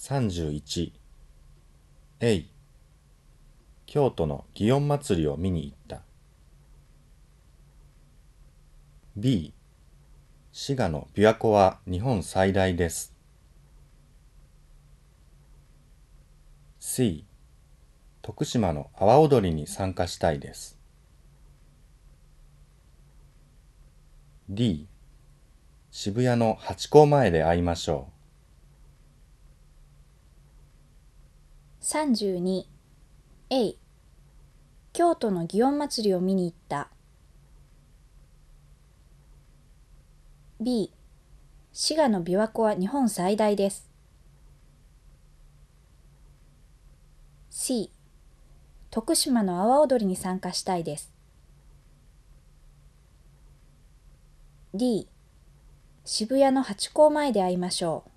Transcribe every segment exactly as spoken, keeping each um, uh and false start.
さんじゅういち、A、京都の祇園祭を見に行った。B、滋賀の琵琶湖は日本最大です。C、徳島の阿波踊りに参加したいです。D、渋谷のハチ公前で会いましょう。 さんじゅうに、A、京都の祇園祭を見に行った。B、滋賀の琵琶湖は日本最大です。C、徳島の阿波踊りに参加したいです。D、渋谷のハチ公前で会いましょう。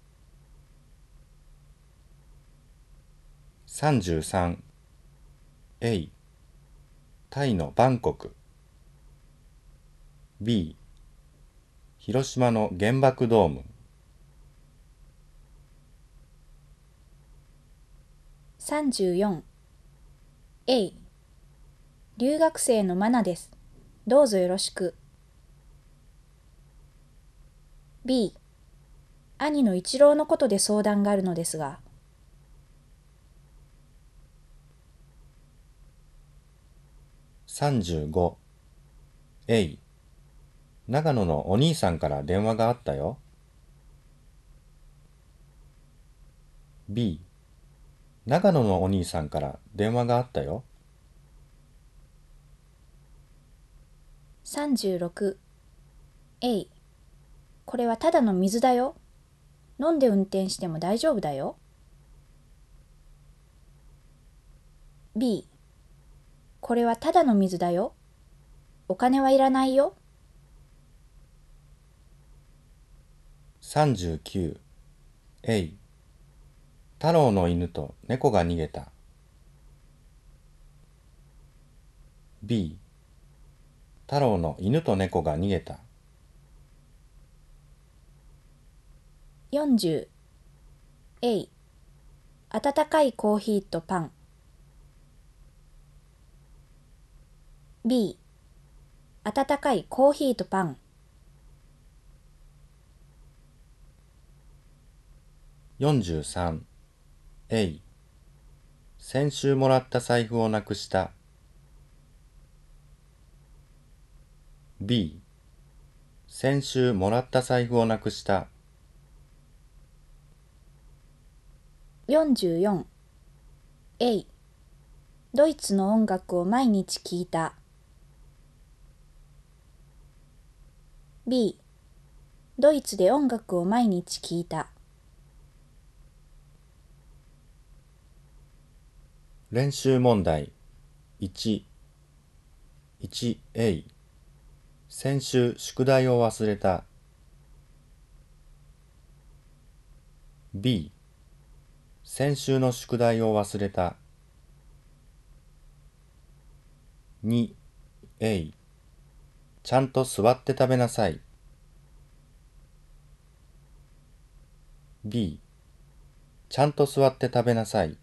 さんじゅうさん、A、タイのバンコク。B、広島の原爆ドーム。 さんじゅうよん、A、留学生のマナです。どうぞよろしく。B、兄の一郎のことで相談があるのですが。 さんじゅうご、A、長野のお兄さんから電話があったよ。B、長野のお兄さんから電話があったよ。 さんじゅうろく、A、これはただの水だよ。飲んで運転しても大丈夫だよ。B、これはただの水だよ。お金はいらないよ。 さんじゅうきゅう、A、太郎の犬と猫が逃げた。B、太郎の犬と猫が逃げた。 よんじゅう、A、温かいコーヒーとパン。B、温かいコーヒーとパン。 よんじゅうさん、A、先週もらった財布をなくした。B、先週もらった財布をなくした。 よんじゅうよん、A、ドイツの音楽を毎日聴いた。B、ドイツで音楽を毎日聴いた。 練習問題 いち、いちエー 先週宿題を忘れた。 B、先週の宿題を忘れた。にエー、ちゃんと座って食べなさい。 B、ちゃんと座って食べなさい。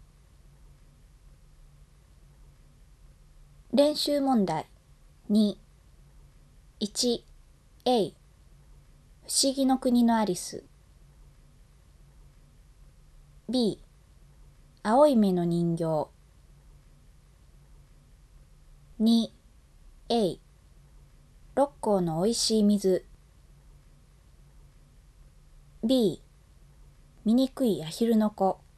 練習問題に、いち、A、不思議の国のアリス。B、青い目の人形。に、A、六甲のおいしい水。B、醜いアヒルの子。